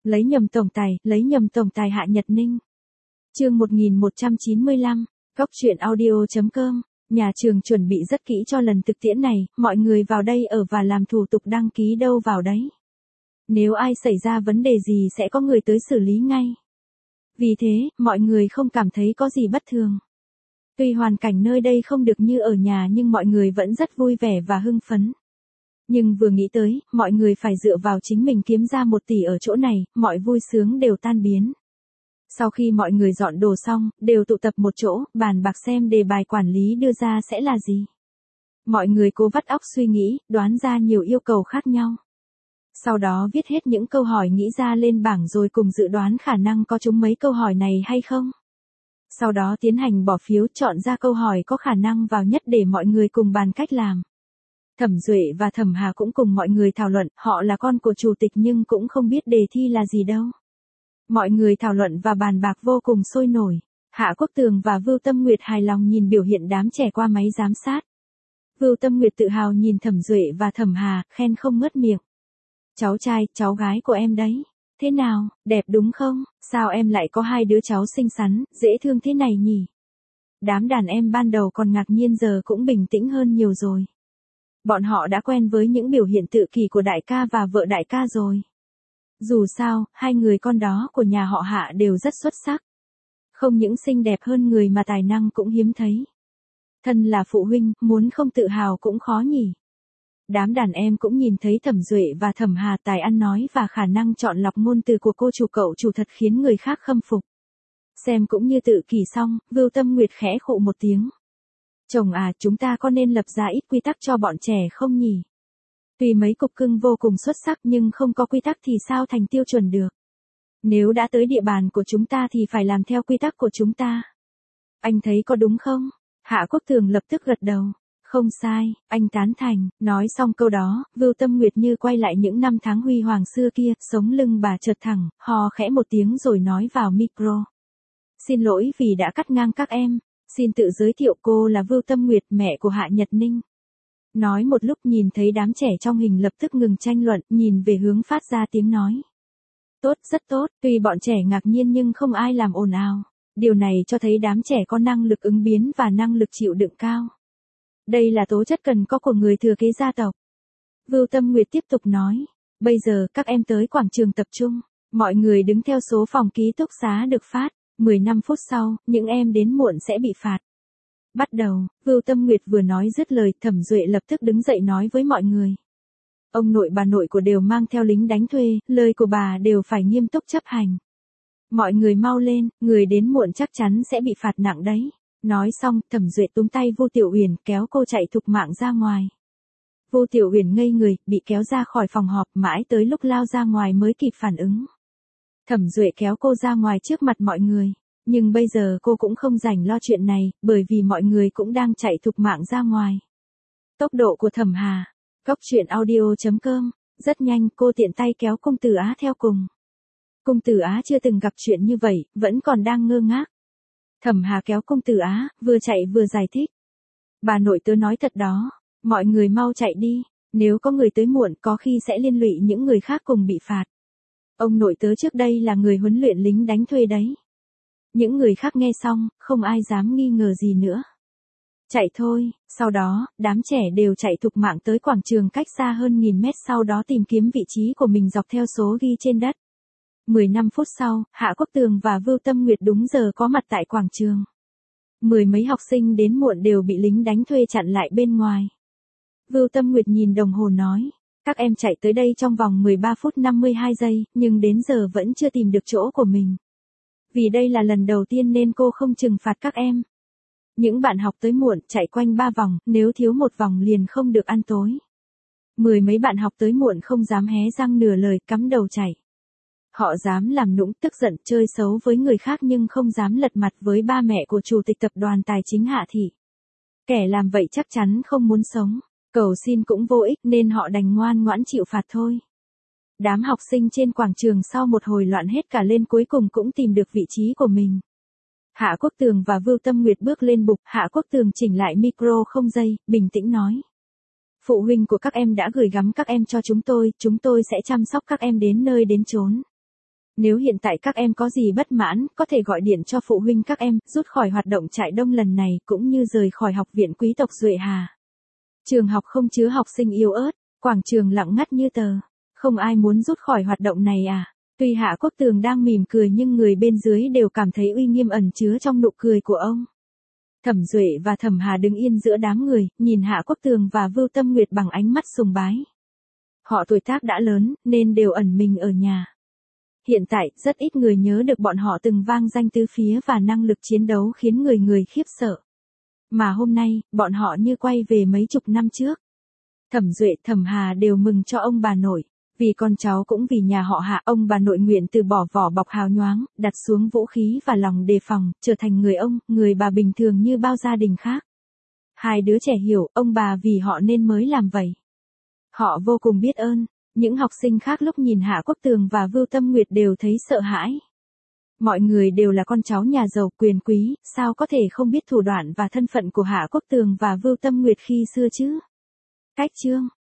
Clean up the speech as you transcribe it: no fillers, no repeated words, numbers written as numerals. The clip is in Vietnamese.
Lấy nhầm tổng tài Hạ Nhật Ninh. Chương 1195, goctruyện audio.com. Nhà trường chuẩn bị rất kỹ cho lần thực tiễn này, mọi người vào đây ở và làm thủ tục đăng ký đâu vào đấy. Nếu ai xảy ra vấn đề gì sẽ có người tới xử lý ngay. Vì thế, mọi người không cảm thấy có gì bất thường. Tuy hoàn cảnh nơi đây không được như ở nhà nhưng mọi người vẫn rất vui vẻ và hưng phấn. Nhưng vừa nghĩ tới, mọi người phải dựa vào chính mình kiếm ra 1 tỷ ở chỗ này, mọi vui sướng đều tan biến. Sau khi mọi người dọn đồ xong, đều tụ tập một chỗ, bàn bạc xem đề bài quản lý đưa ra sẽ là gì. Mọi người cố vắt óc suy nghĩ, đoán ra nhiều yêu cầu khác nhau. Sau đó viết hết những câu hỏi nghĩ ra lên bảng rồi cùng dự đoán khả năng có trúng mấy câu hỏi này hay không. Sau đó tiến hành bỏ phiếu chọn ra câu hỏi có khả năng vào nhất để mọi người cùng bàn cách làm. Thẩm Duệ và Thẩm Hà cũng cùng mọi người thảo luận, họ là con của chủ tịch nhưng cũng không biết đề thi là gì đâu. Mọi người thảo luận và bàn bạc vô cùng sôi nổi. Hạ Quốc Tường và Vưu Tâm Nguyệt hài lòng nhìn biểu hiện đám trẻ qua máy giám sát. Vưu Tâm Nguyệt tự hào nhìn Thẩm Duệ và Thẩm Hà, khen không ngớt miệng. Cháu trai, cháu gái của em đấy. Thế nào, đẹp đúng không? Sao em lại có 2 đứa cháu xinh xắn, dễ thương thế này nhỉ? Đám đàn em ban đầu còn ngạc nhiên giờ cũng bình tĩnh hơn nhiều rồi. Bọn họ đã quen với những biểu hiện tự kỷ của đại ca và vợ đại ca rồi. Dù sao, 2 người con đó của nhà họ Hạ đều rất xuất sắc. Không những xinh đẹp hơn người mà tài năng cũng hiếm thấy. Thân là phụ huynh, muốn không tự hào cũng khó nhỉ. Đám đàn em cũng nhìn thấy Thẩm Duệ và Thẩm Hà tài ăn nói và khả năng chọn lọc ngôn từ của cô chủ cậu chủ thật khiến người khác khâm phục. Xem cũng như tự kỷ xong, Vưu Tâm Nguyệt khẽ khụ một tiếng. Chồng à, chúng ta có nên lập ra ít quy tắc cho bọn trẻ không nhỉ? Tuy mấy cục cưng vô cùng xuất sắc nhưng không có quy tắc thì sao thành tiêu chuẩn được. Nếu đã tới địa bàn của chúng ta thì phải làm theo quy tắc của chúng ta. Anh thấy có đúng không? Hạ Quốc Tường lập tức gật đầu. Không sai, anh tán thành. Nói xong câu đó, Vưu Tâm Nguyệt như quay lại những năm tháng huy hoàng xưa kia, sống lưng bà chợt thẳng, hò khẽ một tiếng rồi nói vào micro. Xin lỗi vì đã cắt ngang các em. Xin tự giới thiệu, cô là Vưu Tâm Nguyệt, mẹ của Hạ Nhật Ninh. Nói một lúc nhìn thấy đám trẻ trong hình lập tức ngừng tranh luận, nhìn về hướng phát ra tiếng nói. Tốt, rất tốt, tuy bọn trẻ ngạc nhiên nhưng không ai làm ồn ào. Điều này cho thấy đám trẻ có năng lực ứng biến và năng lực chịu đựng cao. Đây là tố chất cần có của người thừa kế gia tộc. Vưu Tâm Nguyệt tiếp tục nói. Bây giờ các em tới quảng trường tập trung. Mọi người đứng theo số phòng ký túc xá được phát. 15 phút sau, những em đến muộn sẽ bị phạt. Bắt đầu, Vưu Tâm Nguyệt vừa nói dứt lời, Thẩm Duệ lập tức đứng dậy nói với mọi người. Ông nội bà nội của đều mang theo lính đánh thuê, lời của bà đều phải nghiêm túc chấp hành. Mọi người mau lên, người đến muộn chắc chắn sẽ bị phạt nặng đấy. Nói xong, Thẩm Duệ túm tay Vu Tiểu Uyển kéo cô chạy thục mạng ra ngoài. Vu Tiểu Uyển ngây người, bị kéo ra khỏi phòng họp, mãi tới lúc lao ra ngoài mới kịp phản ứng. Thẩm Duệ kéo cô ra ngoài trước mặt mọi người. Nhưng bây giờ cô cũng không rảnh lo chuyện này, bởi vì mọi người cũng đang chạy thục mạng ra ngoài. Tốc độ của Thẩm Hà. goctruyện audio.com. Rất nhanh, cô tiện tay kéo Cung Tử Á theo cùng. Cung Tử Á chưa từng gặp chuyện như vậy, vẫn còn đang ngơ ngác. Thẩm Hà kéo Cung Tử Á, vừa chạy vừa giải thích. Bà nội tớ nói thật đó, mọi người mau chạy đi, nếu có người tới muộn có khi sẽ liên lụy những người khác cùng bị phạt. Ông nội tớ trước đây là người huấn luyện lính đánh thuê đấy. Những người khác nghe xong, không ai dám nghi ngờ gì nữa. Chạy thôi, sau đó, đám trẻ đều chạy thục mạng tới quảng trường cách xa hơn 1000 mét, sau đó tìm kiếm vị trí của mình dọc theo số ghi trên đất. 15 phút sau, Hạ Quốc Tường và Vưu Tâm Nguyệt đúng giờ có mặt tại quảng trường. 10 mấy học sinh đến muộn đều bị lính đánh thuê chặn lại bên ngoài. Vưu Tâm Nguyệt nhìn đồng hồ nói, các em chạy tới đây trong vòng 13 phút 52 giây, nhưng đến giờ vẫn chưa tìm được chỗ của mình. Vì đây là lần đầu tiên nên cô không trừng phạt các em. Những bạn học tới muộn chạy quanh 3 vòng, nếu thiếu 1 vòng liền không được ăn tối. 10 mấy bạn học tới muộn không dám hé răng nửa lời, cắm đầu chạy. Họ dám làm nũng, tức giận, chơi xấu với người khác nhưng không dám lật mặt với ba mẹ của chủ tịch tập đoàn tài chính Hạ Thị. Kẻ làm vậy chắc chắn không muốn sống, cầu xin cũng vô ích nên họ đành ngoan ngoãn chịu phạt thôi. Đám học sinh trên quảng trường sau một hồi loạn hết cả lên cuối cùng cũng tìm được vị trí của mình. Hạ Quốc Tường và Vưu Tâm Nguyệt bước lên bục, Hạ Quốc Tường chỉnh lại micro không dây, bình tĩnh nói. Phụ huynh của các em đã gửi gắm các em cho chúng tôi sẽ chăm sóc các em đến nơi đến chốn. Nếu hiện tại các em có gì bất mãn, có thể gọi điện cho phụ huynh các em, rút khỏi hoạt động trại đông lần này cũng như rời khỏi học viện quý tộc Duệ Hà. Trường học không chứa học sinh yếu ớt, quảng trường lặng ngắt như tờ. Không ai muốn rút khỏi hoạt động này à? Tuy Hạ Quốc Tường đang mỉm cười nhưng người bên dưới đều cảm thấy uy nghiêm ẩn chứa trong nụ cười của ông. Thẩm Duệ và Thẩm Hà đứng yên giữa đám người, nhìn Hạ Quốc Tường và Vưu Tâm Nguyệt bằng ánh mắt sùng bái. Họ tuổi tác đã lớn, nên đều ẩn mình ở nhà. Hiện tại, rất ít người nhớ được bọn họ từng vang danh tứ phía và năng lực chiến đấu khiến người người khiếp sợ. Mà hôm nay, bọn họ như quay về mấy chục năm trước. Thẩm Duệ, Thẩm Hà đều mừng cho ông bà nội. Vì con cháu cũng vì nhà họ Hạ, ông bà nội nguyện từ bỏ vỏ bọc hào nhoáng, đặt xuống vũ khí và lòng đề phòng, trở thành người ông, người bà bình thường như bao gia đình khác. Hai đứa trẻ hiểu, ông bà vì họ nên mới làm vậy. Họ vô cùng biết ơn. Những học sinh khác lúc nhìn Hạ Quốc Tường và Vưu Tâm Nguyệt đều thấy sợ hãi. Mọi người đều là con cháu nhà giàu quyền quý, sao có thể không biết thủ đoạn và thân phận của Hạ Quốc Tường và Vưu Tâm Nguyệt khi xưa chứ? Cách chương